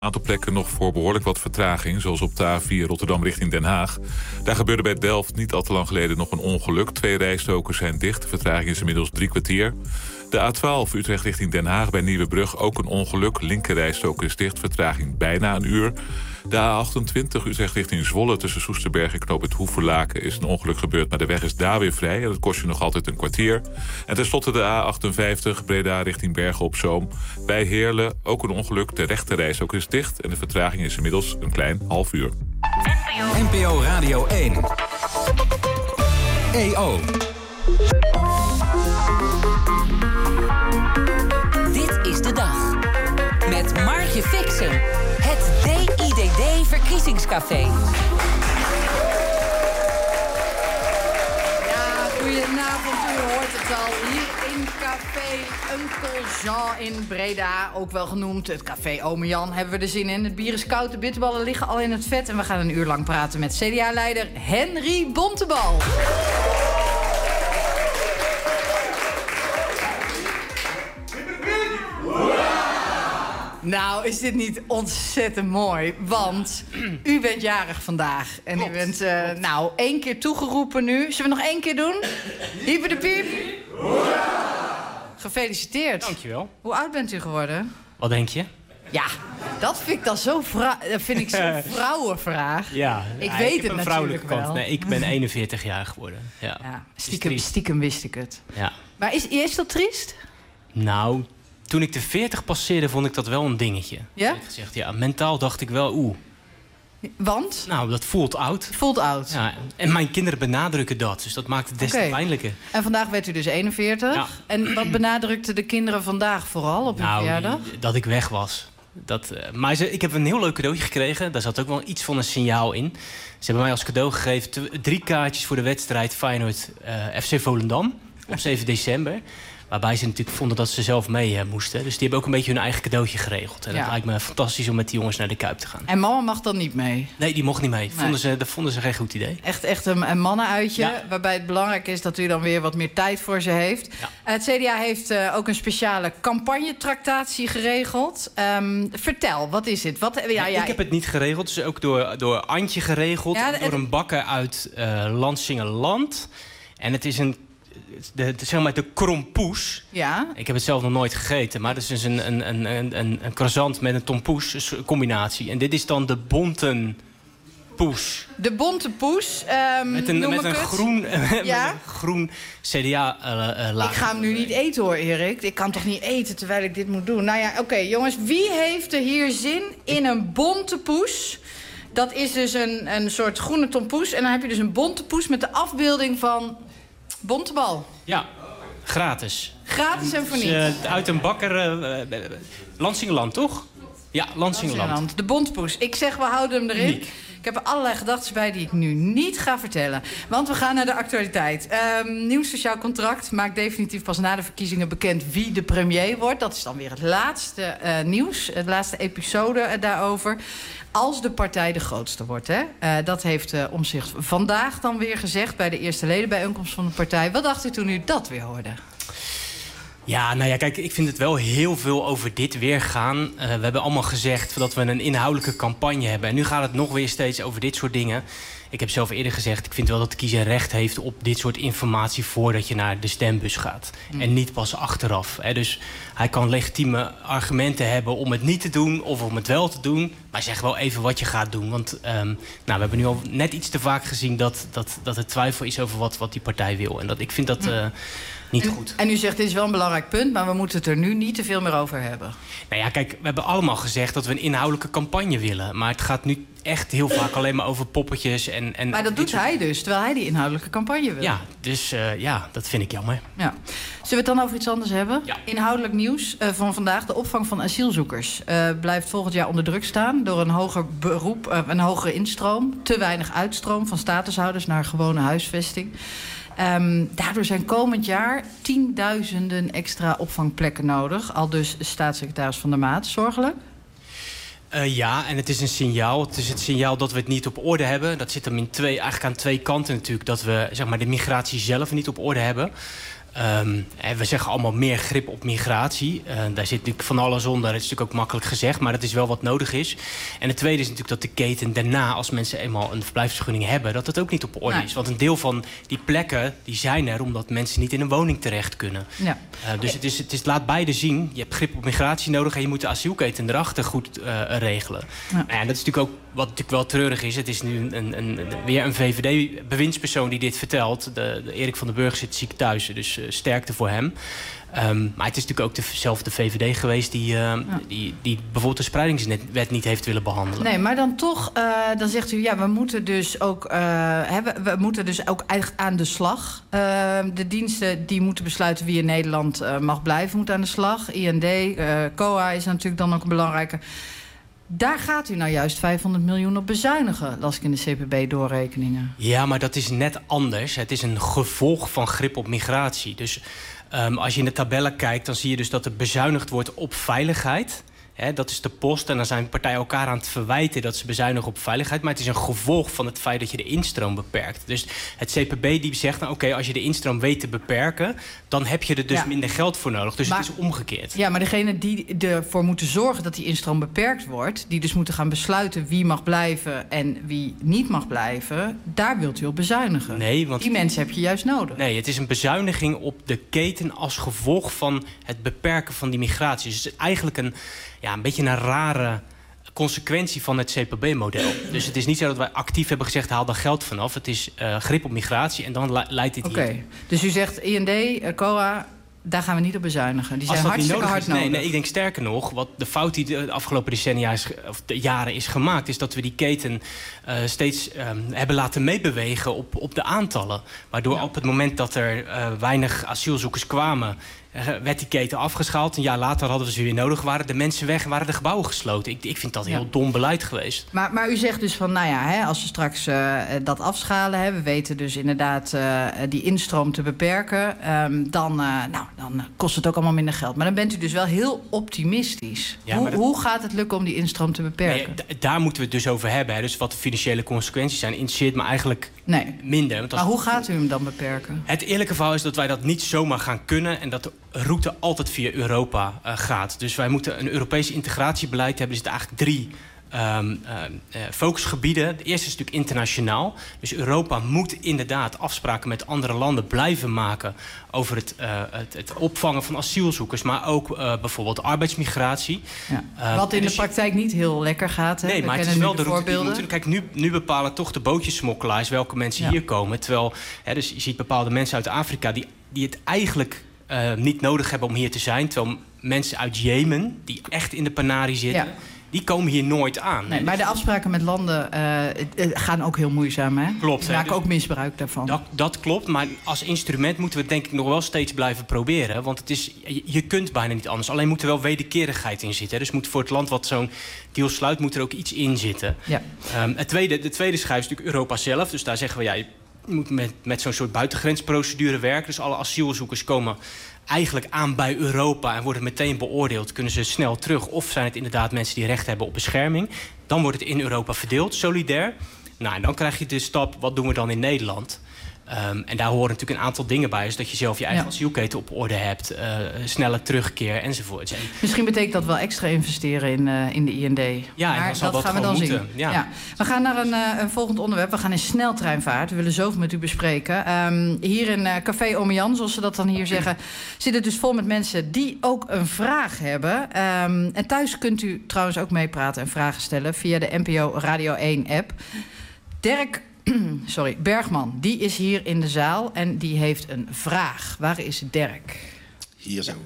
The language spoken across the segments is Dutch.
Een aantal plekken nog voor behoorlijk wat vertraging, zoals op de A4 Rotterdam richting Den Haag. Daar gebeurde bij Delft niet al te lang geleden nog een ongeluk. 2 rijstroken zijn dicht, de vertraging is inmiddels 3 kwartier. De A12 Utrecht richting Den Haag bij Nieuwebrug ook een ongeluk. Linker rijstrook is dicht, vertraging bijna een uur. De A28 Utrecht richting Zwolle tussen Soesterberg en Knoop het Hoevenlaken is een ongeluk gebeurd, maar de weg is daar weer vrij en dat kost je nog altijd een kwartier. En tenslotte de A58 Breda richting Bergen op Zoom. Bij Heerlen ook een ongeluk, de rechte rijstrook is dicht en de vertraging is inmiddels een klein half uur. NPO Radio 1 EO. Dit is de dag. Met Margje Fixen. Het DIDD-verkiezingscafé. Ja, goedenavond. U hoort het al. Hier in Café Uncle Jean in Breda. Ook wel genoemd het Café Ome Jan. Hebben we er zin in. Het bier is koud, de bitterballen liggen al in het vet. En we gaan een uur lang praten met CDA-leider Henry Bontebal. Nou, is dit niet ontzettend mooi? Want u bent jarig vandaag. En klopt, u bent 1 keer toegeroepen nu. Zullen we nog 1 keer doen? Hyper de piep. Gefeliciteerd. Dankjewel. Hoe oud bent u geworden? Wat denk je? Ja, dat vind ik dan zo'n vrouwenvraag. Ja, ik weet het natuurlijk wel. Kant. Nee, ik ben 41 jaar geworden. Ja. Stiekem wist ik het. Ja. Maar is dat triest? Nou, toen ik de 40 passeerde, vond ik dat wel een dingetje. Ja? Gezegd, ja, mentaal dacht ik wel, Want? Nou, dat voelt oud. Voelt oud. Ja, en mijn kinderen benadrukken dat, dus dat maakt het des te pijnlijker. En vandaag werd u dus 41. Ja. En wat benadrukten de kinderen vandaag vooral op uw verjaardag? Dat ik weg was. Maar ik heb een heel leuk cadeautje gekregen. Daar zat ook wel iets van een signaal in. Ze hebben mij als cadeau gegeven 3 kaartjes voor de wedstrijd Feyenoord FC Volendam op 7 december. Waarbij ze natuurlijk vonden dat ze zelf mee moesten. Dus die hebben ook een beetje hun eigen cadeautje geregeld. En dat lijkt me fantastisch om met die jongens naar de Kuip te gaan. En mama mag dan niet mee? Nee, die mocht niet mee. Dat vonden ze geen goed idee. Echt een mannenuitje. Ja. Waarbij het belangrijk is dat u dan weer wat meer tijd voor ze heeft. Ja. Het CDA heeft ook een speciale campagnetractatie geregeld. Vertel, wat is het? Ik heb het niet geregeld. Het is ook door Antje geregeld. Ja, door een bakker uit Lansingerland. En het is de krompoes. Ja. Ik heb het zelf nog nooit gegeten, maar het is dus een croissant met een tompoes, dus een combinatie. En dit is dan de bontenpoes. De bontepoes, met een groen CDA-laag. Ik ga hem nu niet eten hoor, Erik. Ik kan toch niet eten terwijl ik dit moet doen? Nou ja, oké, jongens. Wie heeft er hier zin in een bontepoes? Dat is dus een soort groene tompoes. En dan heb je dus een bontepoes met de afbeelding van Bontebal. Ja, gratis. Gratis en voor niets. Uit een bakker, Lansingerland, toch? Ja, Lansingerland. De bontepoes. Ik zeg, we houden hem erin. Uniek. Ik heb er allerlei gedachten bij die ik nu niet ga vertellen. Want we gaan naar de actualiteit. Nieuw sociaal contract maakt definitief pas na de verkiezingen bekend wie de premier wordt. Dat is dan weer het laatste nieuws, het laatste episode daarover. Als de partij de grootste wordt, hè? Dat heeft Omtzigt vandaag dan weer gezegd bij de eerste ledenbijeenkomst van de partij. Wat dacht u toen u dat weer hoorde? Ja, nou ja, kijk, ik vind het wel heel veel over dit weer gaan. We hebben allemaal gezegd dat we een inhoudelijke campagne hebben. En nu gaat het nog weer steeds over dit soort dingen. Ik heb zelf eerder gezegd, ik vind wel dat de kiezer recht heeft op dit soort informatie voordat je naar de stembus gaat. En niet pas achteraf. Hè. Dus hij kan legitieme argumenten hebben om het niet te doen of om het wel te doen. Maar zeg wel even wat je gaat doen. Want we hebben nu al net iets te vaak gezien dat er twijfel is over wat die partij wil. En ik vind dat niet goed. En u zegt, dit is wel een belangrijk punt, maar we moeten het er nu niet te veel meer over hebben. Nou ja, kijk, we hebben allemaal gezegd dat we een inhoudelijke campagne willen. Maar het gaat nu echt heel vaak alleen maar over poppetjes. Maar dat doet hij dus, terwijl hij die inhoudelijke campagne wil. Ja, dus dat vind ik jammer. Ja. Zullen we het dan over iets anders hebben? Ja. Inhoudelijk nieuws van vandaag. De opvang van asielzoekers blijft volgend jaar onder druk staan door een hoger beroep, een hogere instroom. Te weinig uitstroom van statushouders naar gewone huisvesting. Daardoor zijn komend jaar 10.000 extra opvangplekken nodig. Aldus staatssecretaris Van der Maat. Zorgelijk? Ja, en het is een signaal. Het is het signaal dat we het niet op orde hebben. Dat zit hem eigenlijk aan 2 kanten natuurlijk. Dat we zeg maar, de migratie zelf niet op orde hebben. We zeggen allemaal meer grip op migratie. Daar zit natuurlijk van alles onder. Het is natuurlijk ook makkelijk gezegd, maar dat is wel wat nodig is. En het tweede is natuurlijk dat de keten daarna, als mensen eenmaal een verblijfsvergunning hebben, dat het ook niet op orde is. Want een deel van die plekken die zijn er omdat mensen niet in een woning terecht kunnen. Ja. Dus het laat beide zien. Je hebt grip op migratie nodig en je moet de asielketen erachter goed regelen. Ja. En dat is natuurlijk ook wat natuurlijk wel treurig is. Het is nu weer een VVD-bewindspersoon die dit vertelt. De Erik van den Burg zit ziek thuis, dus sterkte voor hem. Maar het is natuurlijk ook dezelfde VVD geweest die bijvoorbeeld de spreidingswet niet heeft willen behandelen. Nee, maar dan toch, dan zegt u, ja, we moeten dus ook echt aan de slag. De diensten die moeten besluiten wie in Nederland mag blijven, moeten aan de slag. IND, COA is natuurlijk dan ook een belangrijke. Daar gaat u nou juist 500 miljoen op bezuinigen, las ik in de CPB-doorrekeningen. Ja, maar dat is net anders. Het is een gevolg van grip op migratie. Dus als je in de tabellen kijkt, dan zie je dus dat er bezuinigd wordt op veiligheid. Dat is de post. En dan zijn partijen elkaar aan het verwijten dat ze bezuinigen op veiligheid. Maar het is een gevolg van het feit dat je de instroom beperkt. Dus het CPB die zegt, nou oké, als je de instroom weet te beperken, dan heb je er dus minder geld voor nodig. Dus het is omgekeerd. Ja, maar degene die ervoor moeten zorgen dat die instroom beperkt wordt, die dus moeten gaan besluiten wie mag blijven en wie niet mag blijven, daar wilt u op bezuinigen. Nee, want die mensen heb je juist nodig. Nee, het is een bezuiniging op de keten als gevolg van het beperken van die migratie. Dus het is eigenlijk een beetje een rare consequentie van het CPB-model. Dus het is niet zo dat wij actief hebben gezegd, haal daar geld vanaf. Het is grip op migratie en dan leidt dit hier. Oké, dus u zegt IND, COA, daar gaan we niet op bezuinigen. Die zijn hartstikke hard nodig. Nee, ik denk sterker nog, wat de fout die de afgelopen decennia of de jaren is gemaakt, is dat we die keten steeds hebben laten meebewegen op de aantallen. Waardoor op het moment dat er weinig asielzoekers kwamen, werd die keten afgeschaald. Een jaar later hadden we ze weer nodig. Waren de mensen weg en waren de gebouwen gesloten. Ik vind dat heel dom beleid geweest. Maar u zegt dus van, als we straks dat afschalen, we weten dus inderdaad die instroom te beperken, dan kost het ook allemaal minder geld. Maar dan bent u dus wel heel optimistisch. Ja, hoe gaat het lukken om die instroom te beperken? Nee, daar moeten we het dus over hebben. Dus wat de financiële consequenties zijn, interesseert me eigenlijk minder. Want maar hoe gaat u hem dan beperken? Het eerlijke verhaal is dat wij dat niet zomaar gaan kunnen en dat de route altijd via Europa gaat. Dus wij moeten een Europees integratiebeleid hebben. Er zitten eigenlijk 3 focusgebieden. De eerste is natuurlijk internationaal. Dus Europa moet inderdaad afspraken met andere landen blijven maken over het opvangen van asielzoekers, maar ook bijvoorbeeld arbeidsmigratie. Ja. Wat in de praktijk niet heel lekker gaat. Hè? Nee, maar het is wel de route. Kijk, nu bepalen toch de bootjesmokkelaars welke mensen hier komen. Terwijl, dus je ziet bepaalde mensen uit Afrika die het eigenlijk niet nodig hebben om hier te zijn. Terwijl mensen uit Jemen, die echt in de panarie zitten, die komen hier nooit aan. Nee, maar de afspraken met landen gaan ook heel moeizaam, hè? Klopt. Ze maken ook misbruik daarvan. Dat klopt, maar als instrument moeten we het denk ik nog wel steeds blijven proberen. Want je kunt bijna niet anders. Alleen moet er wel wederkerigheid in zitten. Dus moet voor het land wat zo'n deal sluit, moet er ook iets in zitten. Ja. De tweede schijf is natuurlijk Europa zelf. Dus daar zeggen we, je moet met zo'n soort buitengrensprocedure werken. Dus alle asielzoekers komen eigenlijk aan bij Europa en worden meteen beoordeeld. Kunnen ze snel terug? Of zijn het inderdaad mensen die recht hebben op bescherming? Dan wordt het in Europa verdeeld, solidair. En dan krijg je de stap, wat doen we dan in Nederland? En daar horen natuurlijk een aantal dingen bij. Dus dat je zelf je eigen asielketen op orde hebt. Snelle terugkeer enzovoort. Misschien betekent dat wel extra investeren in de IND. Ja, maar dat gaan we dan zien. Ja. We gaan naar een volgend onderwerp. We gaan in sneltreinvaart. We willen zoveel met u bespreken. Hier in Café Ome Jan, zoals ze dat dan hier zeggen, zit het dus vol met mensen die ook een vraag hebben. En thuis kunt u trouwens ook meepraten en vragen stellen via de NPO Radio 1 app. Dirk Bergman, die is hier in de zaal en die heeft een vraag. Waar is Dirk? Hier zo.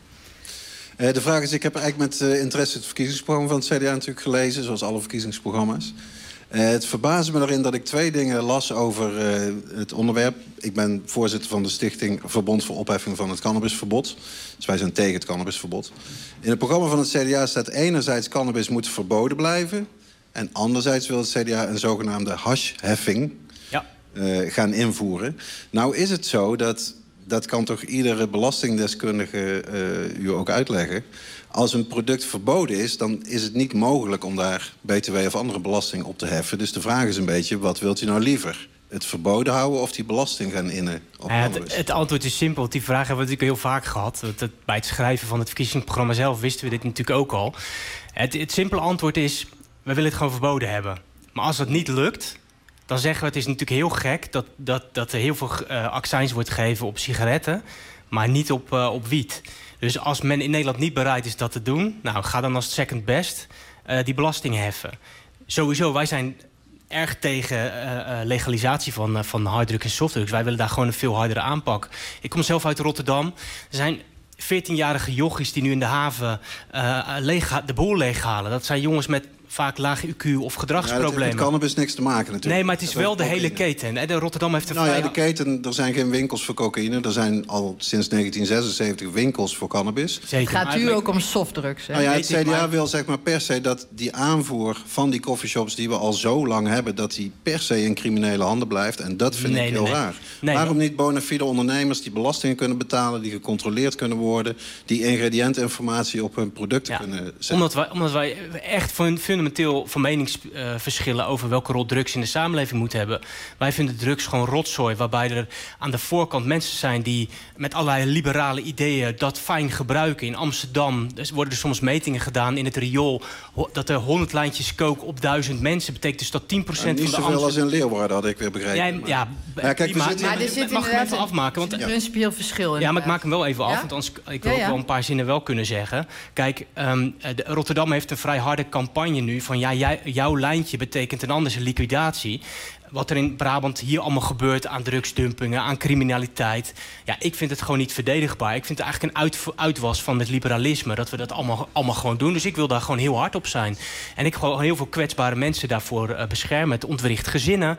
De vraag is, ik heb eigenlijk met interesse het verkiezingsprogramma van het CDA natuurlijk gelezen, zoals alle verkiezingsprogramma's. Het verbaasde me erin dat ik 2 dingen las over het onderwerp. Ik ben voorzitter van de stichting Verbond voor Opheffing van het Cannabisverbod. Dus wij zijn tegen het cannabisverbod. In het programma van het CDA staat enerzijds cannabis moet verboden blijven. En anderzijds wil het CDA een zogenaamde hashheffing gaan invoeren. Nou is het zo dat kan toch iedere belastingdeskundige u ook uitleggen. Als een product verboden is, dan is het niet mogelijk om daar BTW of andere belasting op te heffen. Dus de vraag is een beetje, wat wilt u nou liever? het verboden houden of die belasting gaan innen op cannabis? Het antwoord is simpel. Die vraag hebben we natuurlijk heel vaak gehad. Bij het schrijven van het verkiezingsprogramma zelf wisten we dit natuurlijk ook al. Het simpele antwoord is, we willen het gewoon verboden hebben. Maar als dat niet lukt, dan zeggen we, het is natuurlijk heel gek dat er heel veel accijns wordt gegeven op sigaretten, maar niet op wiet. Dus als men in Nederland niet bereid is dat te doen, nou, ga dan als second best die belasting heffen. Sowieso, wij zijn erg tegen legalisatie van harddrugs en softdrugs. Wij willen daar gewoon een veel hardere aanpak. Ik kom zelf uit Rotterdam. Er zijn 14-jarige jochies die nu in de haven de boel leeghalen. Dat zijn jongens met vaak lage IQ of gedragsproblemen. Ja, dat heeft met cannabis niks te maken natuurlijk. Nee, maar het is wel de hele keten. De Rotterdam heeft de keten, er zijn geen winkels voor cocaïne. Er zijn al sinds 1976 winkels voor cannabis. Zeker. Het gaat u ook om softdrugs, hè? Nou ja, het CDA wil zeg maar per se dat die aanvoer van die coffeeshops die we al zo lang hebben, dat die per se in criminele handen blijft. En dat vind ik heel raar. Waarom niet bona fide ondernemers die belastingen kunnen betalen, die gecontroleerd kunnen worden, die ingrediëntinformatie op hun producten kunnen zetten? Omdat wij echt fundamenteel van meningsverschillen over welke rol drugs in de samenleving moeten hebben. Wij vinden drugs gewoon rotzooi, waarbij er aan de voorkant mensen zijn die met allerlei liberale ideeën dat fijn gebruiken. In Amsterdam worden er soms metingen gedaan in het riool dat er 100 lijntjes coke op 1000 mensen betekent dus dat 10% van de Amsterdam... Niet zoveel als in Leeuwarden, had ik weer begrepen. Kijk, maar dit zit mag ik hem even afmaken? Want principieel verschil. Ja, maar ik maak hem wel even af, want anders ik wil ook wel een paar zinnen wel kunnen zeggen. Kijk, Rotterdam heeft een vrij harde campagne nu van jouw lijntje betekent een andere liquidatie. Wat er in Brabant hier allemaal gebeurt aan drugsdumpingen, aan criminaliteit. Ja, ik vind het gewoon niet verdedigbaar. Ik vind het eigenlijk een uitwas van het liberalisme, dat we dat allemaal gewoon doen. Dus ik wil daar gewoon heel hard op zijn. En ik gewoon heel veel kwetsbare mensen daarvoor beschermen. Het ontwricht gezinnen.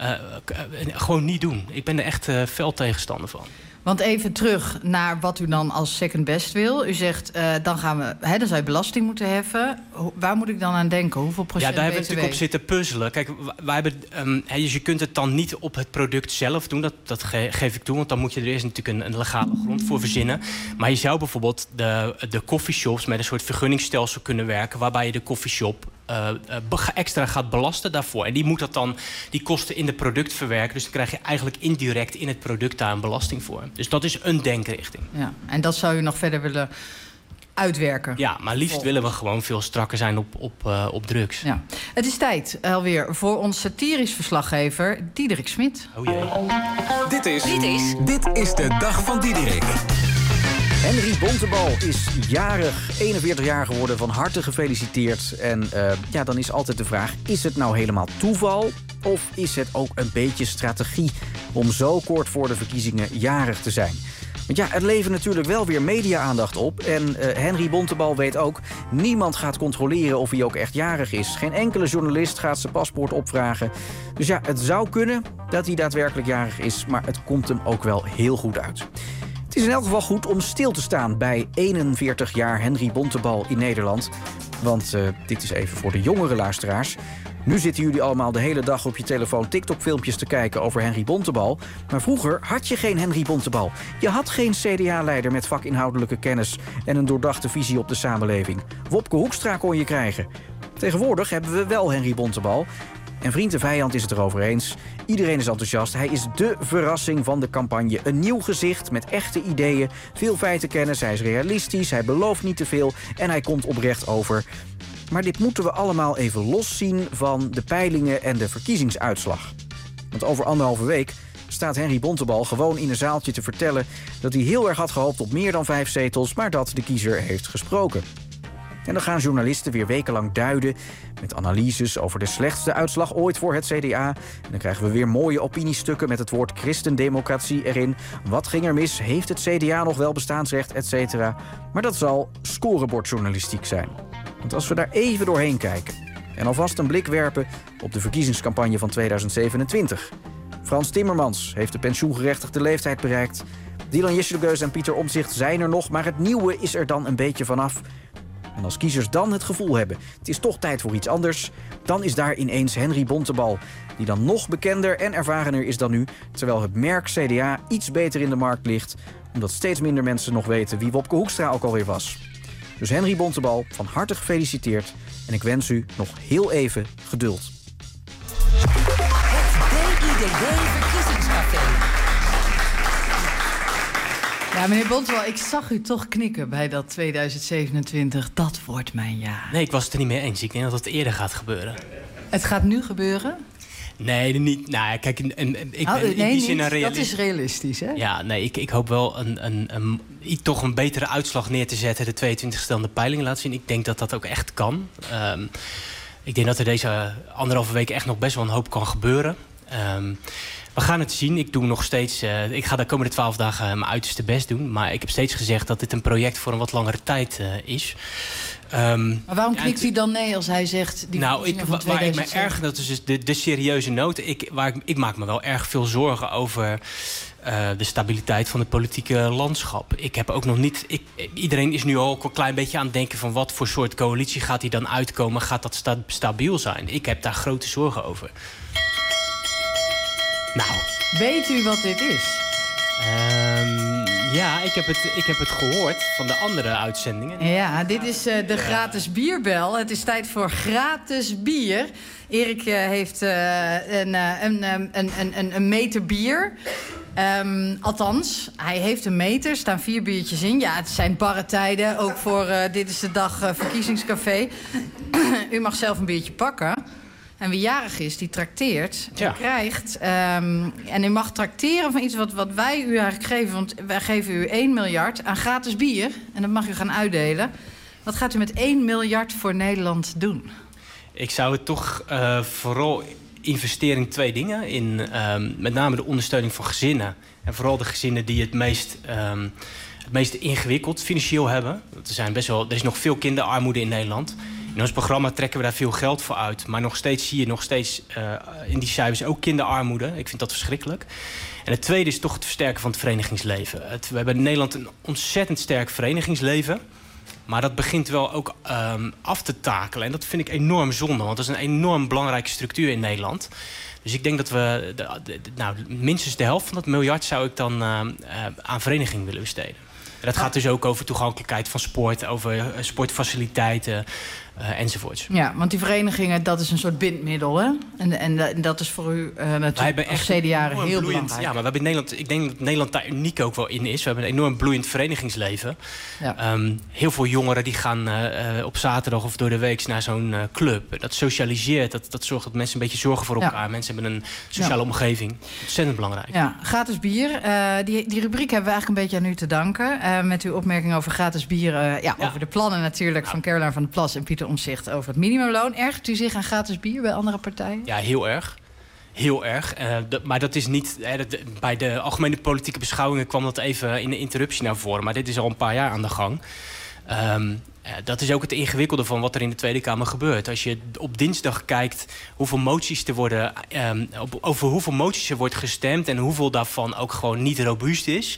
Gewoon niet doen. Ik ben er echt fel tegenstander van. Want even terug naar wat u dan als second best wil. U zegt, dan zou je belasting moeten heffen. Waar moet ik dan aan denken? Hoeveel procent BTW? Ja, daar hebben we natuurlijk op zitten puzzelen. Kijk, wij hebben, dus je kunt het dan niet op het product zelf doen. Dat geef ik toe, want dan moet je er eerst natuurlijk een legale grond voor verzinnen. Maar je zou bijvoorbeeld de coffeeshops met een soort vergunningsstelsel kunnen werken, waarbij je de coffeeshop extra gaat belasten daarvoor. En die moet dat dan die kosten in het product verwerken. Dus dan krijg je eigenlijk indirect in het product daar een belasting voor. Dus dat is een denkrichting. Ja, en dat zou u nog verder willen uitwerken? Ja, maar liefst willen we gewoon veel strakker zijn op drugs. Ja. Het is tijd alweer voor ons satirisch verslaggever Diederik Smit. Oh jee. Dit is de dag van Diederik. Henry Bontebal is jarig, 41 jaar geworden, van harte gefeliciteerd. En dan is altijd de vraag, is het nou helemaal toeval? Of is het ook een beetje strategie om zo kort voor de verkiezingen jarig te zijn? Want ja, het levert natuurlijk wel weer media-aandacht op. En Henry Bontebal weet ook, niemand gaat controleren of hij ook echt jarig is. Geen enkele journalist gaat zijn paspoort opvragen. Dus ja, het zou kunnen dat hij daadwerkelijk jarig is, maar het komt hem ook wel heel goed uit. Het is in elk geval goed om stil te staan bij 41 jaar Henry Bontebal in Nederland. Want dit is even voor de jongere luisteraars. Nu zitten jullie allemaal de hele dag op je telefoon TikTok-filmpjes te kijken over Henry Bontebal. Maar vroeger had je geen Henry Bontebal. Je had geen CDA-leider met vakinhoudelijke kennis en een doordachte visie op de samenleving. Wopke Hoekstra kon je krijgen. Tegenwoordig hebben we wel Henry Bontebal. En vriend en vijand is het erover eens. Iedereen is enthousiast. Hij is dé verrassing van de campagne. Een nieuw gezicht met echte ideeën, veel feitenkennis. Hij is realistisch, hij belooft niet te veel en hij komt oprecht over. Maar dit moeten we allemaal even loszien van de peilingen en de verkiezingsuitslag. Want over 1,5 week staat Henry Bontebal gewoon in een zaaltje te vertellen dat hij heel erg had gehoopt op meer dan 5 zetels, maar dat de kiezer heeft gesproken. En dan gaan journalisten weer wekenlang duiden met analyses over de slechtste uitslag ooit voor het CDA. En dan krijgen we weer mooie opiniestukken met het woord christendemocratie erin. Wat ging er mis? Heeft het CDA nog wel bestaansrecht? Etcetera. Maar dat zal scorebordjournalistiek zijn. Want als we daar even doorheen kijken en alvast een blik werpen op de verkiezingscampagne van 2027. Frans Timmermans heeft de pensioengerechtigde leeftijd bereikt. Dylan Jesselgeus en Pieter Omtzigt zijn er nog, maar het nieuwe is er dan een beetje vanaf. En als kiezers dan het gevoel hebben, het is toch tijd voor iets anders, dan is daar ineens Henry Bontebal, die dan nog bekender en ervarener is dan nu, terwijl het merk CDA iets beter in de markt ligt, omdat steeds minder mensen nog weten wie Wopke Hoekstra ook alweer was. Dus Henry Bontebal, van harte gefeliciteerd en ik wens u nog heel even geduld. Het DiDD-verkiezingscafé. Ja, meneer Bontebal, ik zag u toch knikken bij dat 2027. Dat wordt mijn jaar. Nee, ik was het er niet mee eens. Ik denk dat het eerder gaat gebeuren. Het gaat nu gebeuren? Nee, niet. Nou, kijk, ik ben in die zin een realist. Dat is realistisch, hè? Ja, nee, ik hoop wel toch een betere uitslag neer te zetten. De 22e dan de peiling laat zien. Ik denk dat dat ook echt kan. Ik denk dat er deze 1,5 week echt nog best wel een hoop kan gebeuren. We gaan het zien. Ik doe nog steeds. Ik ga de komende 12 dagen mijn uiterste best doen. Maar ik heb steeds gezegd dat dit een project voor een wat langere tijd is. Maar waarom knikt u dan nee als hij zegt... waar ik me erg... Dat is dus de serieuze noot. Ik maak me wel erg veel zorgen over... de stabiliteit van het politieke landschap. Ik heb ook nog niet... iedereen is nu al een klein beetje aan het denken... van wat voor soort coalitie gaat die dan uitkomen? Gaat dat stabiel zijn? Ik heb daar grote zorgen over. Nou. Weet u wat dit is? Ja, ik heb het gehoord van de andere uitzendingen. Ja, dit is de gratis bierbel. Het is tijd voor gratis bier. Erik heeft een meter bier. Althans, hij heeft een meter. Er staan 4 biertjes in. Ja, het zijn barre tijden. Ook voor Dit is de Dag verkiezingscafé. U mag zelf een biertje pakken. En wie jarig is, die trakteert. Ja. Die krijgt. En u mag trakteren van iets wat wij u eigenlijk geven. Want wij geven u 1 miljard aan gratis bier. En dat mag u gaan uitdelen. Wat gaat u met 1 miljard voor Nederland doen? Ik zou het toch vooral investeren in 2 dingen. In met name de ondersteuning van gezinnen. En vooral de gezinnen die het meest ingewikkeld financieel hebben. Er is nog veel kinderarmoede in Nederland. In ons programma trekken we daar veel geld voor uit. Maar nog steeds zie je in die cijfers ook kinderarmoede. Ik vind dat verschrikkelijk. En het tweede is toch het versterken van het verenigingsleven. We hebben in Nederland een ontzettend sterk verenigingsleven. Maar dat begint wel ook af te takelen. En dat vind ik enorm zonde. Want dat is een enorm belangrijke structuur in Nederland. Dus ik denk dat we minstens de helft van dat miljard... zou ik dan aan vereniging willen besteden. En dat gaat dus ook over toegankelijkheid van sport, over sportfaciliteiten enzovoorts. Ja, want die verenigingen, dat is een soort bindmiddel, hè? En dat is voor u natuurlijk als CDA heel belangrijk. Ja, maar we hebben in Nederland, ik denk dat Nederland daar uniek ook wel in is. We hebben een enorm bloeiend verenigingsleven. Ja. Heel veel jongeren die gaan op zaterdag of door de week naar zo'n club. Dat socialiseert, dat zorgt dat mensen een beetje zorgen voor elkaar. Ja. Mensen hebben een sociale omgeving. Ontzettend belangrijk. Ja, gratis bier. Die rubriek hebben we eigenlijk een beetje aan u te danken. Met uw opmerking over gratis bier. Over de plannen natuurlijk van Caroline van der Plas en Pieter Omtzigt over het minimumloon. Ergert u zich aan gratis bier bij andere partijen? Ja, heel erg. Heel erg. Maar dat is niet... bij de algemene politieke beschouwingen kwam dat even in de interruptie naar voren. Maar dit is al een paar jaar aan de gang. Dat is ook het ingewikkelde van wat er in de Tweede Kamer gebeurt. Als je op dinsdag kijkt hoeveel moties er worden... over hoeveel moties er wordt gestemd... en hoeveel daarvan ook gewoon niet robuust is...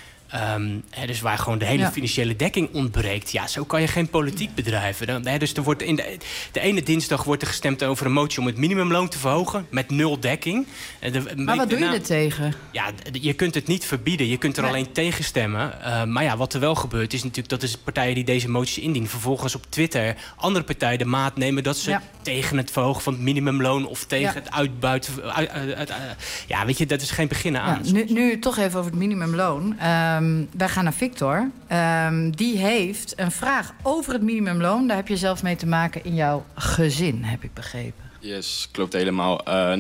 dus waar gewoon de hele financiële dekking ontbreekt. Ja, zo kan je geen politiek bedrijven. Dus er wordt de ene dinsdag wordt er gestemd over een motie... om het minimumloon te verhogen met 0 dekking. Maar wat doe je er tegen? Ja, je kunt het niet verbieden. Je kunt er alleen tegen stemmen. Maar ja, wat er wel gebeurt is natuurlijk... dat de partijen die deze moties indienen... vervolgens op Twitter andere partijen de maat nemen... dat ze tegen het verhogen van het minimumloon... of tegen het uitbuiten... weet je, dat is geen begin aan. Ja, nu toch even over het minimumloon... wij gaan naar Victor. Die heeft een vraag over het minimumloon. Daar heb je zelf mee te maken in jouw gezin, heb ik begrepen. Yes, klopt helemaal.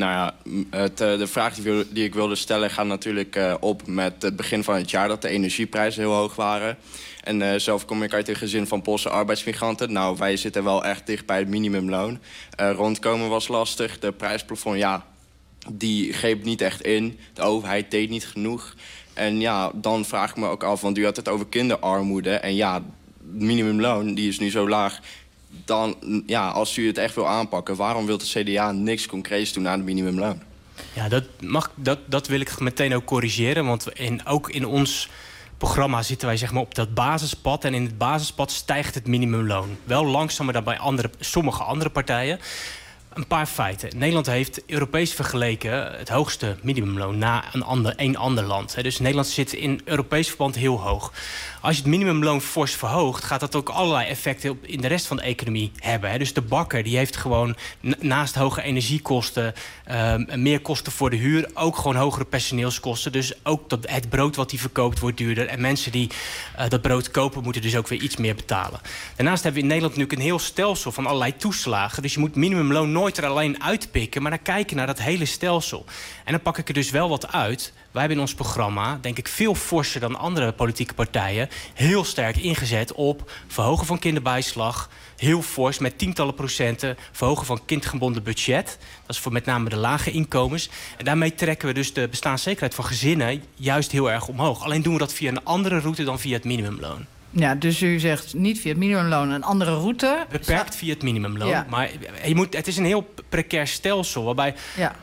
De vraag die ik wilde stellen gaat natuurlijk op met het begin van het jaar... dat de energieprijzen heel hoog waren. En zelf kom ik uit een gezin van Poolse arbeidsmigranten. Nou, wij zitten wel echt dicht bij het minimumloon. Rondkomen was lastig. De prijsplafond, die greep niet echt in. De overheid deed niet genoeg. En dan vraag ik me ook af, want u had het over kinderarmoede. En het minimumloon, die is nu zo laag. Dan, als u het echt wil aanpakken... waarom wil de CDA niks concreets doen aan het minimumloon? Ja, dat wil ik meteen ook corrigeren. Want ook in ons programma zitten wij zeg maar op dat basispad. En in het basispad stijgt het minimumloon. Wel langzamer dan bij sommige andere partijen. Een paar feiten. Nederland heeft Europees vergeleken het hoogste minimumloon na een ander land. Dus Nederland zit in Europees verband heel hoog. Als je het minimumloon fors verhoogt, gaat dat ook allerlei effecten in de rest van de economie hebben. Dus de bakker die heeft gewoon naast hoge energiekosten, meer kosten voor de huur, ook gewoon hogere personeelskosten. Dus ook het brood wat hij verkoopt wordt duurder. En mensen die dat brood kopen, moeten dus ook weer iets meer betalen. Daarnaast hebben we in Nederland nu een heel stelsel van allerlei toeslagen. Dus je moet minimumloon nooit er alleen uitpikken, maar dan kijken naar dat hele stelsel. En dan pak ik er dus wel wat uit. Wij hebben in ons programma, denk ik veel forser dan andere politieke partijen, heel sterk ingezet op verhogen van kinderbijslag, heel fors met tientallen procenten, verhogen van kindgebonden budget. Dat is voor met name de lage inkomens. En daarmee trekken we dus de bestaanszekerheid van gezinnen juist heel erg omhoog. Alleen doen we dat via een andere route dan via het minimumloon. Ja, dus u zegt niet via het minimumloon, een andere route. Beperkt via het minimumloon. Ja. Maar het is een heel precair stelsel. Waarbij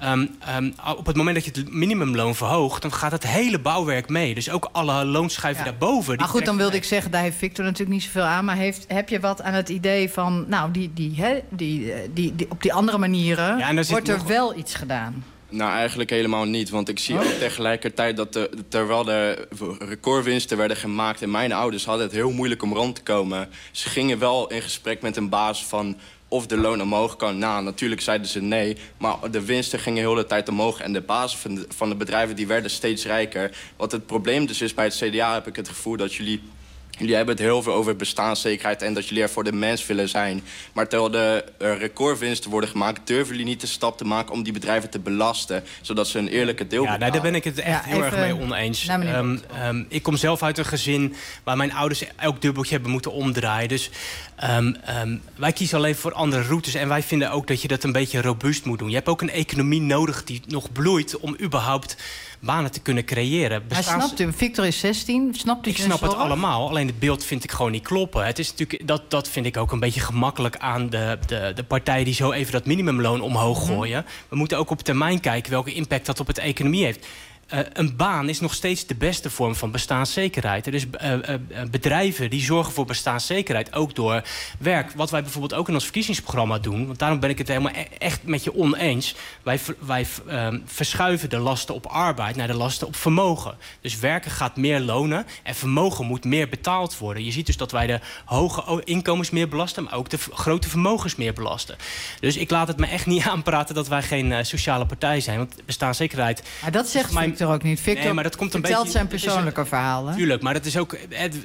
op het moment dat je het minimumloon verhoogt, dan gaat het hele bouwwerk mee. Dus ook alle loonschuiven daarboven. Maar goed, dan wilde ik zeggen, daar heeft Victor natuurlijk niet zoveel aan. Maar heb je wat aan het idee van, nou, die op die andere manieren wordt er wel iets gedaan? Nou, eigenlijk helemaal niet. Want ik zie ook tegelijkertijd dat terwijl de recordwinsten werden gemaakt en mijn ouders hadden het heel moeilijk om rond te komen. Ze gingen wel in gesprek met een baas van of de loon omhoog kan. Nou, natuurlijk zeiden ze nee. Maar de winsten gingen heel de tijd omhoog. En de bazen van de bedrijven die werden steeds rijker. Wat het probleem dus is bij het CDA, heb ik het gevoel dat jullie hebben het heel veel over bestaanszekerheid en dat jullie er voor de mens willen zijn. Maar terwijl de recordwinsten worden gemaakt, durven jullie niet de stap te maken om die bedrijven te belasten, zodat ze een eerlijke deel betalen. Ja, daar ben ik het echt heel erg mee oneens. Ik kom zelf uit een gezin waar mijn ouders elk dubbeltje hebben moeten omdraaien. Dus wij kiezen alleen voor andere routes. En wij vinden ook dat je dat een beetje robuust moet doen. Je hebt ook een economie nodig die nog bloeit om überhaupt banen te kunnen creëren. Hij snapt u, Victor is 16, snapt u? Ik snap het allemaal, alleen het beeld vind ik gewoon niet kloppen. Het is natuurlijk, dat vind ik ook een beetje gemakkelijk aan de partijen die zo even dat minimumloon omhoog gooien. We moeten ook op termijn kijken welke impact dat op de economie heeft. Een baan is nog steeds de beste vorm van bestaanszekerheid. Dus bedrijven die zorgen voor bestaanszekerheid ook door werk. Wat wij bijvoorbeeld ook in ons verkiezingsprogramma doen, want daarom ben ik het helemaal echt met je oneens. Wij verschuiven de lasten op arbeid naar de lasten op vermogen. Dus werken gaat meer lonen en vermogen moet meer betaald worden. Je ziet dus dat wij de hoge inkomens meer belasten, maar ook de grote vermogens meer belasten. Dus ik laat het me echt niet aanpraten dat wij geen sociale partij zijn. Want bestaanszekerheid. Maar dat zegt Victor ook niet. Victor nee, maar dat komt vertelt zijn persoonlijke verhalen. Tuurlijk, maar dat is ook.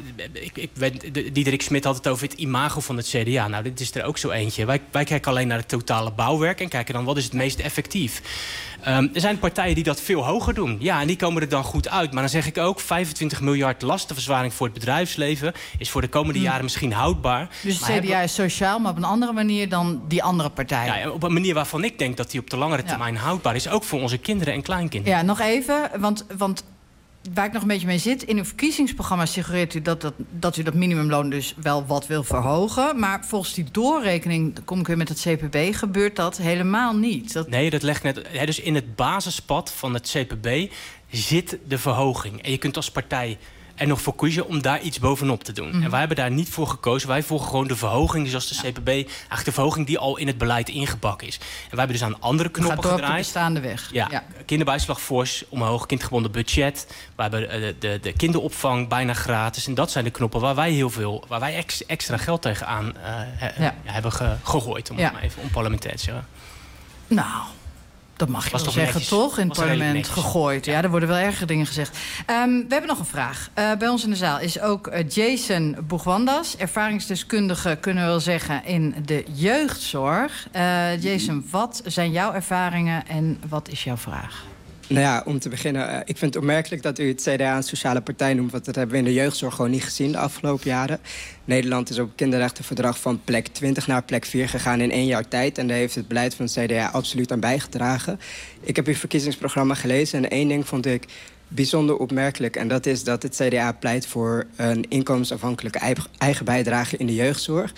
Diederik Smit had het over het imago van het CDA. Nou, dit is er ook zo eentje. Wij kijken alleen naar het totale bouwwerk en kijken dan wat is het meest effectief. Er zijn partijen die dat veel hoger doen. Ja, en die komen er dan goed uit. Maar dan zeg ik ook, 25 miljard lastenverzwaring voor het bedrijfsleven is voor de komende jaren misschien houdbaar. Dus het CDA is sociaal, maar op een andere manier dan die andere partijen. Ja, op een manier waarvan ik denk dat die op de langere termijn houdbaar is. Ook voor onze kinderen en kleinkinderen. Ja, nog even, want waar ik nog een beetje mee zit, in uw verkiezingsprogramma suggereert u dat u dat minimumloon dus wel wat wil verhogen. Maar volgens die doorrekening, kom ik weer met het CPB, gebeurt dat helemaal niet. Nee, dat legt net. Dus in het basispad van het CPB zit de verhoging. En je kunt als partij er nog voor kiezen om daar iets bovenop te doen. En wij hebben daar niet voor gekozen. Wij volgen gewoon de verhoging, zoals de CPB, eigenlijk de verhoging die al in het beleid ingebakken is. En wij hebben dus aan andere knoppen gedraaid. Gaat door op de bestaande weg. Ja. Kinderbijslag fors, omhoog, kindgebonden budget. We hebben de kinderopvang bijna gratis. En dat zijn de knoppen waar wij extra geld tegenaan hebben gegooid, om het maar even onparlementair te zeggen. Nou, dat mag je wel zeggen, netjes, toch? In het parlement gegooid. Ja, er worden wel ergere dingen gezegd. We hebben nog een vraag. Bij ons in de zaal is ook Jason Boegwandas, ervaringsdeskundige, kunnen we wel zeggen, in de jeugdzorg. Jason, wat zijn jouw ervaringen en wat is jouw vraag? Nou ja, om te beginnen, ik vind het opmerkelijk dat u het CDA een sociale partij noemt, want dat hebben we in de jeugdzorg gewoon niet gezien de afgelopen jaren. Nederland is op het kinderrechtenverdrag van plek 20 naar plek 4 gegaan in 1 jaar tijd. En daar heeft het beleid van het CDA absoluut aan bijgedragen. Ik heb uw verkiezingsprogramma gelezen en 1 ding vond ik bijzonder opmerkelijk. En dat is dat het CDA pleit voor een inkomensafhankelijke eigen bijdrage in de jeugdzorg.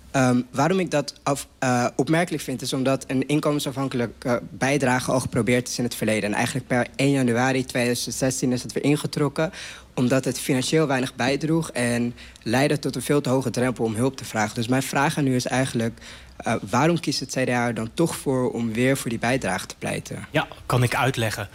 Waarom ik dat opmerkelijk vind, is omdat een inkomensafhankelijke bijdrage al geprobeerd is in het verleden. En eigenlijk per 1 januari 2016 is het weer ingetrokken, omdat het financieel weinig bijdroeg en leidde tot een veel te hoge drempel om hulp te vragen. Dus mijn vraag aan u is eigenlijk, waarom kiest het CDA er dan toch voor om weer voor die bijdrage te pleiten? Ja, kan ik uitleggen.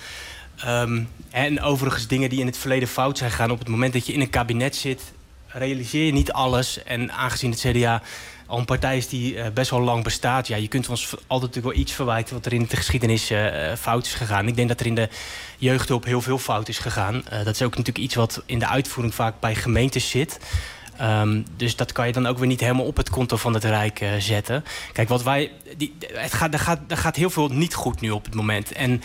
En overigens dingen die in het verleden fout zijn gegaan. Op het moment dat je in een kabinet zit, realiseer je niet alles. En aangezien het CDA al een partij is die best wel lang bestaat, ja, je kunt ons altijd natuurlijk wel iets verwijten wat er in de geschiedenis fout is gegaan. Ik denk dat er in de jeugdhulp heel veel fout is gegaan. Dat is ook natuurlijk iets wat in de uitvoering vaak bij gemeentes zit. Dus dat kan je dan ook weer niet helemaal op het konto van het Rijk zetten. Kijk, er gaat heel veel niet goed nu op het moment. En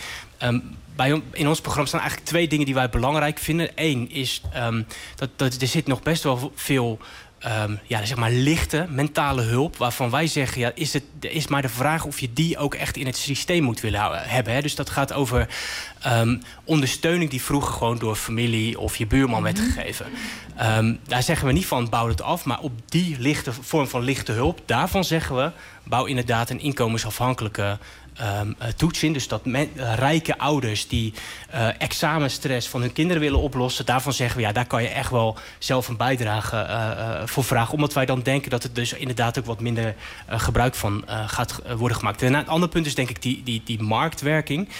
in ons programma staan eigenlijk 2 dingen die wij belangrijk vinden. Eén is dat er zit nog best wel veel zeg maar lichte mentale hulp, waarvan wij zeggen, ja, is maar de vraag of je die ook echt in het systeem moet willen hebben. Hè? Dus dat gaat over ondersteuning die vroeger gewoon door familie of je buurman werd gegeven. Daar zeggen we niet van, bouw het af, maar op die vorm van lichte hulp, daarvan zeggen we, bouw inderdaad een inkomensafhankelijke toets in. Dus dat rijke ouders die examenstress van hun kinderen willen oplossen, daarvan zeggen we, ja, daar kan je echt wel zelf een bijdrage voor vragen. Omdat wij dan denken dat het dus inderdaad ook wat minder gebruik van gaat worden gemaakt. En een ander punt is denk ik die marktwerking.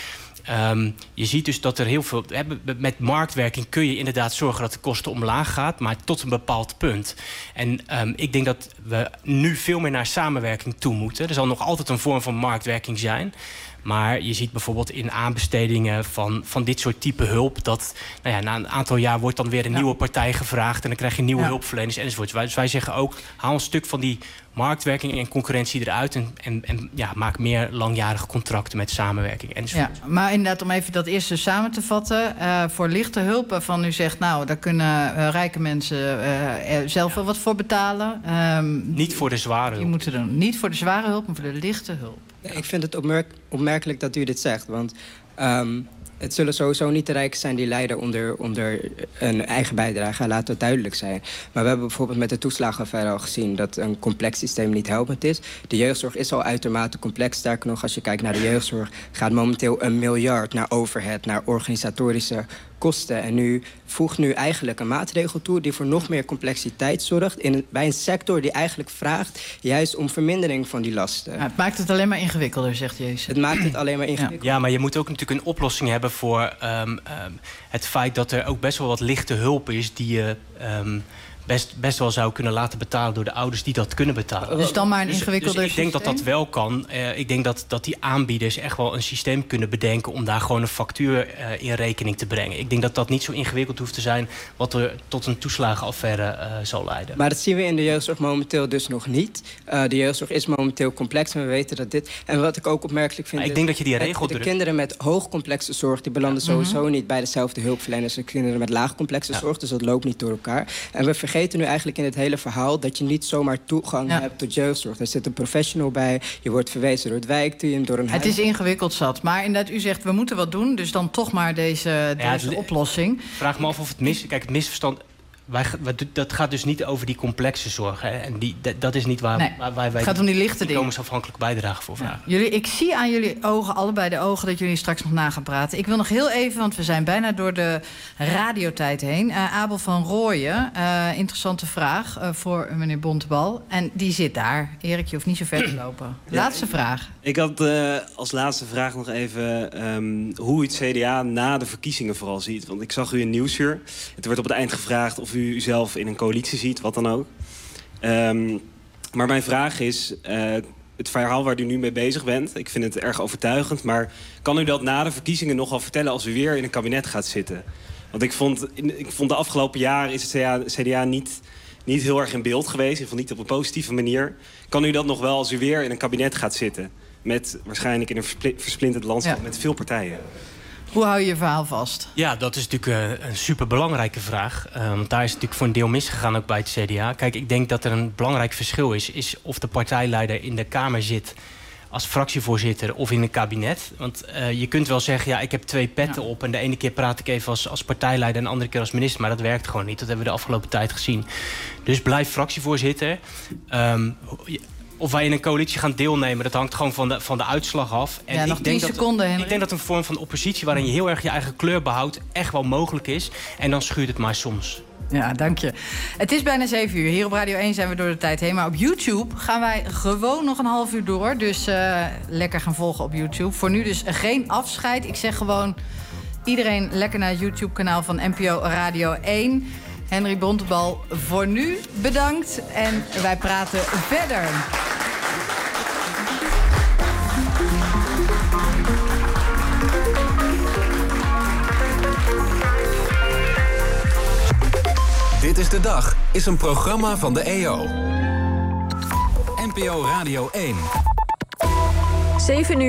Je ziet dus dat er heel veel... Met marktwerking kun je inderdaad zorgen dat de kosten omlaag gaat, maar tot een bepaald punt. En ik denk dat we nu veel meer naar samenwerking toe moeten. Er zal nog altijd een vorm van marktwerking zijn. Maar je ziet bijvoorbeeld in aanbestedingen van dit soort type hulp, dat na een aantal jaar wordt dan weer een nieuwe partij gevraagd en dan krijg je nieuwe hulpverleners enzovoort. Dus wij zeggen ook, haal een stuk van die marktwerking en concurrentie eruit en maak meer langjarige contracten met samenwerking enzovoort. Ja, maar inderdaad, om even dat eerste samen te vatten, voor lichte hulp waarvan u zegt, nou, daar kunnen rijke mensen zelf wel wat voor betalen. Niet voor de zware hulp. Die moeten doen. Niet voor de zware hulp, maar voor de lichte hulp. Ja. Ik vind het opmerkelijk dat u dit zegt, want het zullen sowieso niet de rijken zijn die lijden onder een eigen bijdrage. Laat dat duidelijk zijn. Maar we hebben bijvoorbeeld met de toeslagenaffaire al gezien dat een complex systeem niet helpend is. De jeugdzorg is al uitermate complex. Sterker nog, als je kijkt naar de jeugdzorg, gaat momenteel 1 miljard naar overhead, naar organisatorische kosten. En u voegt nu eigenlijk een maatregel toe die voor nog meer complexiteit zorgt bij een sector die eigenlijk vraagt juist om vermindering van die lasten. Ja, het maakt het alleen maar ingewikkelder, zegt Jezus. Het maakt het alleen maar ingewikkelder. Ja, maar je moet ook natuurlijk een oplossing hebben voor het feit dat er ook best wel wat lichte hulp is die je best wel zou kunnen laten betalen door de ouders die dat kunnen betalen. Dus dan maar een ingewikkelder dus ik denk dat dat wel kan. Ik denk dat die aanbieders echt wel een systeem kunnen bedenken om daar gewoon een factuur in rekening te brengen. Ik denk dat dat niet zo ingewikkeld hoeft te zijn wat er tot een toeslagenaffaire zal leiden. Maar dat zien we in de jeugdzorg momenteel dus nog niet. De jeugdzorg is momenteel complex en we weten dat dit... En wat ik ook opmerkelijk vind, ik denk dat je die regel de kinderen met hoogcomplexe zorg, die belanden sowieso niet bij dezelfde hulpverleners als kinderen met laagcomplexe zorg. Dus dat loopt niet door elkaar. En we vergeten nu eigenlijk in het hele verhaal dat je niet zomaar toegang hebt tot jeugdzorg. Er zit een professional bij, je wordt verwezen door het wijkteam, door een Het is ingewikkeld zat, maar inderdaad, u zegt we moeten wat doen, dus dan toch maar deze oplossing. Vraag me af of het misverstand... Dat gaat dus niet over die complexe zorg. Hè? En dat is niet waar wij het gaat om die lichte inkomensafhankelijke bijdrage voor vragen. Ja. Ik zie aan jullie ogen, allebei de ogen, dat jullie straks nog na gaan praten. Ik wil nog heel even, want we zijn bijna door de radiotijd heen. Abel van Rooyen, interessante vraag voor meneer Bontebal. En die zit daar. Erik, je hoeft niet zo ver te lopen. Laatste vraag. Ik had als laatste vraag nog even hoe u het CDA na de verkiezingen vooral ziet. Want ik zag u in Nieuwsuur. Het werd op het eind gevraagd of u zelf in een coalitie ziet, wat dan ook. Maar mijn vraag is, het verhaal waar u nu mee bezig bent, ik vind het erg overtuigend, maar kan u dat na de verkiezingen nogal vertellen als u weer in een kabinet gaat zitten? Want ik vond de afgelopen jaren is het CDA niet heel erg in beeld geweest, in ieder geval niet op een positieve manier. Kan u dat nog wel als u weer in een kabinet gaat zitten? Met waarschijnlijk in een versplinterd landschap met veel partijen. Hoe hou je je verhaal vast? Ja, dat is natuurlijk een superbelangrijke vraag. Want daar is het natuurlijk voor een deel misgegaan ook bij het CDA. Kijk, ik denk dat er een belangrijk verschil is of de partijleider in de Kamer zit als fractievoorzitter of in een kabinet. Want je kunt wel zeggen, ja, ik heb 2 petten op... en de ene keer praat ik even als partijleider... en de andere keer als minister, maar dat werkt gewoon niet. Dat hebben we de afgelopen tijd gezien. Dus blijf fractievoorzitter. Of wij in een coalitie gaan deelnemen, dat hangt gewoon van de uitslag af. En nog 10 seconden, Henry. Ik denk dat een vorm van oppositie... waarin je heel erg je eigen kleur behoudt... echt wel mogelijk is. En dan schuurt het maar soms. Ja, dank je. Het is bijna 7 uur. Hier op Radio 1 zijn we door de tijd heen. Maar op YouTube gaan wij gewoon nog een half uur door. Dus lekker gaan volgen op YouTube. Voor nu dus geen afscheid. Ik zeg gewoon iedereen lekker naar het YouTube-kanaal van NPO Radio 1. Henry Bontebal, voor nu bedankt. En wij praten verder. Dit is de Dag is een programma van de EO. NPO Radio 1. 7 uur.